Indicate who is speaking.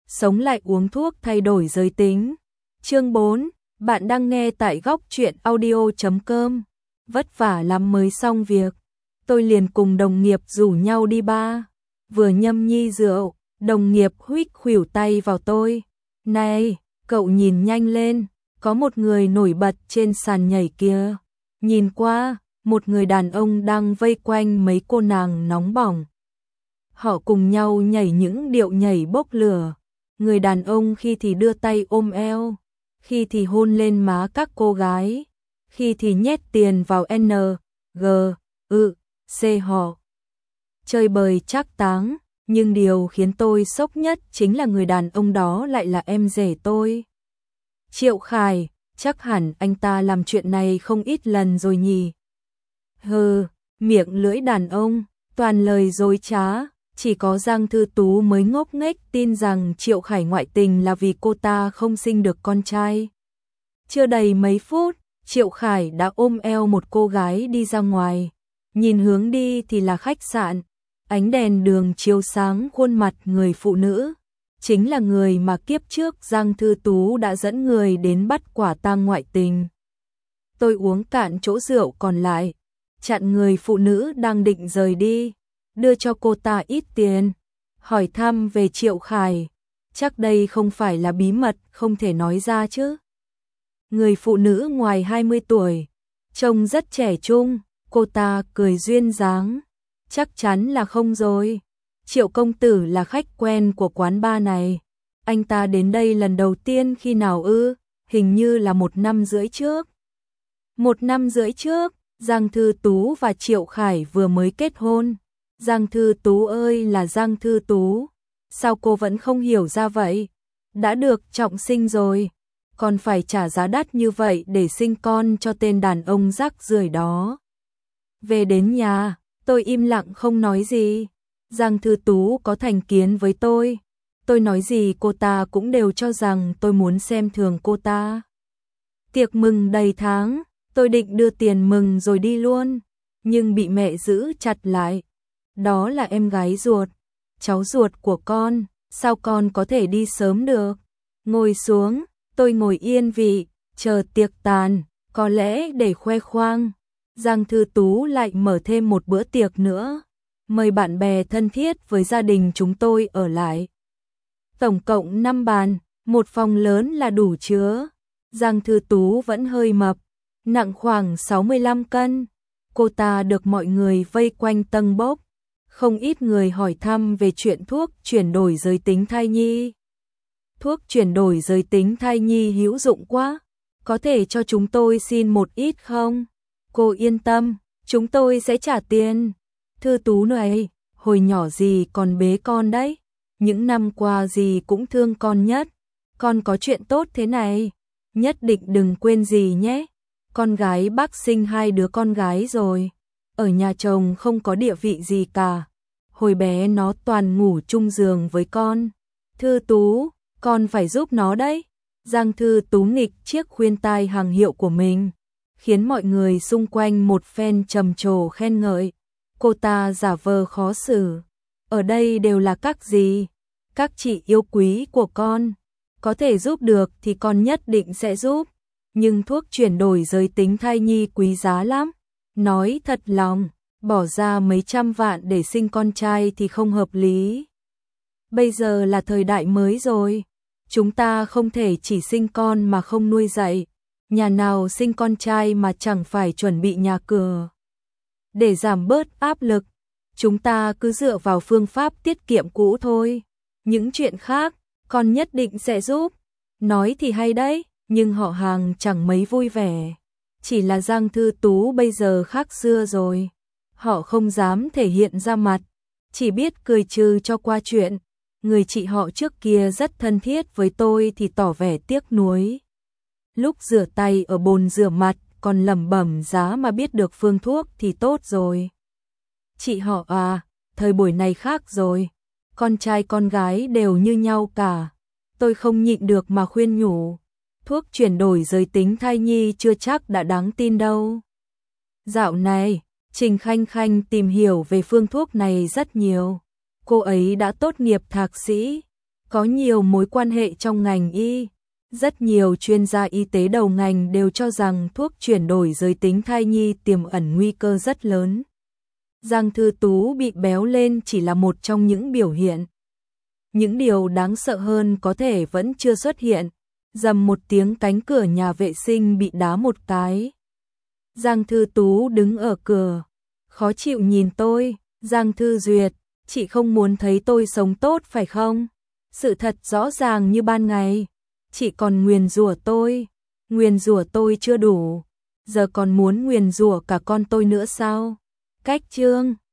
Speaker 1: sống lại uống thuốc thay đổi giới tính. Chương 4, bạn đang nghe tại góc truyện audio.com. Vất vả lắm mới xong việc, tôi liền cùng đồng nghiệp rủ nhau đi bar. Vừa nhâm nhi rượu, đồng nghiệp huých khuỷu tay vào tôi. Này, cậu nhìn nhanh lên, có một người nổi bật trên sàn nhảy kia. Nhìn qua, một người đàn ông đang vây quanh mấy cô nàng nóng bỏng. Họ cùng nhau nhảy những điệu nhảy bốc lửa. Người đàn ông khi thì đưa tay ôm eo, khi thì hôn lên má các cô gái, khi thì nhét tiền vào N, G, C họ. Chơi bời trác táng, nhưng điều khiến tôi sốc nhất chính là người đàn ông đó lại là em rể tôi. Triệu Khải, chắc hẳn anh ta làm chuyện này không ít lần rồi nhỉ. Hừ, miệng lưỡi đàn ông, toàn lời dối trá, chỉ có Giang Thư Tú mới ngốc nghếch tin rằng Triệu Khải ngoại tình là vì cô ta không sinh được con trai. Chưa đầy mấy phút, Triệu Khải đã ôm eo một cô gái đi ra ngoài. Nhìn hướng đi thì là khách sạn, ánh đèn đường chiếu sáng khuôn mặt người phụ nữ. Chính là người mà kiếp trước Giang Thư Tú đã dẫn người đến bắt quả tang ngoại tình. Tôi uống cạn chỗ rượu còn lại, chặn người phụ nữ đang định rời đi, đưa cho cô ta ít tiền, hỏi thăm về Triệu Khải. Chắc đây không phải là bí mật không thể nói ra chứ. Người phụ nữ ngoài 20 tuổi, trông rất trẻ trung, cô ta cười duyên dáng. Chắc chắn là không rồi. Triệu công tử là khách quen của quán bar này. Anh ta đến đây lần đầu tiên khi nào ư? Hình như là 1 năm rưỡi trước. 1 năm rưỡi trước, Giang Thư Tú và Triệu Khải vừa mới kết hôn. Giang Thư Tú ơi là Giang Thư Tú, sao cô vẫn không hiểu ra vậy? Đã được trọng sinh rồi, còn phải trả giá đắt như vậy để sinh con cho tên đàn ông rác rưởi đó. Về đến nhà, tôi im lặng không nói gì. Giang Thư Tú có thành kiến với tôi nói gì cô ta cũng đều cho rằng tôi muốn xem thường cô ta. Tiệc mừng đầy tháng, tôi định đưa tiền mừng rồi đi luôn, nhưng bị mẹ giữ chặt lại. Đó là em gái ruột, cháu ruột của con, sao con có thể đi sớm được? Ngồi xuống, tôi ngồi yên vị, chờ tiệc tàn, có lẽ để khoe khoang. Giang Thư Tú lại mở thêm một bữa tiệc nữa, mời bạn bè thân thiết với gia đình chúng tôi ở lại. Tổng cộng 5 bàn, một phòng lớn là đủ chứa. Giang Thư Tú vẫn hơi mập, nặng khoảng 65 cân. Cô ta được mọi người vây quanh tâng bốc. Không ít người hỏi thăm về chuyện thuốc chuyển đổi giới tính thai nhi. Thuốc chuyển đổi giới tính thai nhi hữu dụng quá, có thể cho chúng tôi xin một ít không? Cô yên tâm, chúng tôi sẽ trả tiền. Thư Tú này, hồi nhỏ dì còn bế con đấy. Những năm qua dì cũng thương con nhất. Con có chuyện tốt thế này, nhất định đừng quên dì nhé. Con gái bác sinh 2 đứa con gái rồi. Ở nhà chồng không có địa vị gì cả. Hồi bé nó toàn ngủ chung giường với con. Thư Tú, con phải giúp nó đấy. Giang Thư Tú nghịch chiếc khuyên tai hàng hiệu của mình, khiến mọi người xung quanh một phen trầm trồ khen ngợi. Cô ta giả vờ khó xử. Ở đây đều là các dì, các chị yêu quý của con. Có thể giúp được thì con nhất định sẽ giúp. Nhưng thuốc chuyển đổi giới tính thai nhi quý giá lắm. Nói thật lòng, bỏ ra mấy trăm vạn để sinh con trai thì không hợp lý. Bây giờ là thời đại mới rồi. Chúng ta không thể chỉ sinh con mà không nuôi dạy. Nhà nào sinh con trai mà chẳng phải chuẩn bị nhà cửa. Để giảm bớt áp lực, chúng ta cứ dựa vào phương pháp tiết kiệm cũ thôi. Những chuyện khác, con nhất định sẽ giúp. Nói thì hay đấy, nhưng họ hàng chẳng mấy vui vẻ. Chỉ là Giang Thư Tú bây giờ khác xưa rồi. Họ không dám thể hiện ra mặt, chỉ biết cười trừ cho qua chuyện. Người chị họ trước kia rất thân thiết với tôi thì tỏ vẻ tiếc nuối. Lúc rửa tay ở bồn rửa mặt còn lẩm bẩm giá mà biết được phương thuốc thì tốt rồi. Chị họ à, thời buổi này khác rồi. Con trai con gái đều như nhau cả. Tôi không nhịn được mà khuyên nhủ. Thuốc chuyển đổi giới tính thai nhi chưa chắc đã đáng tin đâu. Dạo này, Trình Khanh Khanh tìm hiểu về phương thuốc này rất nhiều. Cô ấy đã tốt nghiệp thạc sĩ, có nhiều mối quan hệ trong ngành y. Rất nhiều chuyên gia y tế đầu ngành đều cho rằng thuốc chuyển đổi giới tính thai nhi tiềm ẩn nguy cơ rất lớn. Giang Thư Tú bị béo lên chỉ là một trong những biểu hiện. Những điều đáng sợ hơn có thể vẫn chưa xuất hiện. Rầm một tiếng, cánh cửa nhà vệ sinh bị đá một cái. Giang Thư Tú đứng ở cửa, khó chịu nhìn tôi. Giang Thư Duyệt, chị không muốn thấy tôi sống tốt phải không? Sự thật rõ ràng như ban ngày. Chị còn nguyền rủa tôi. Nguyền rủa tôi chưa đủ, giờ còn muốn nguyền rủa cả con tôi nữa sao? Cách chương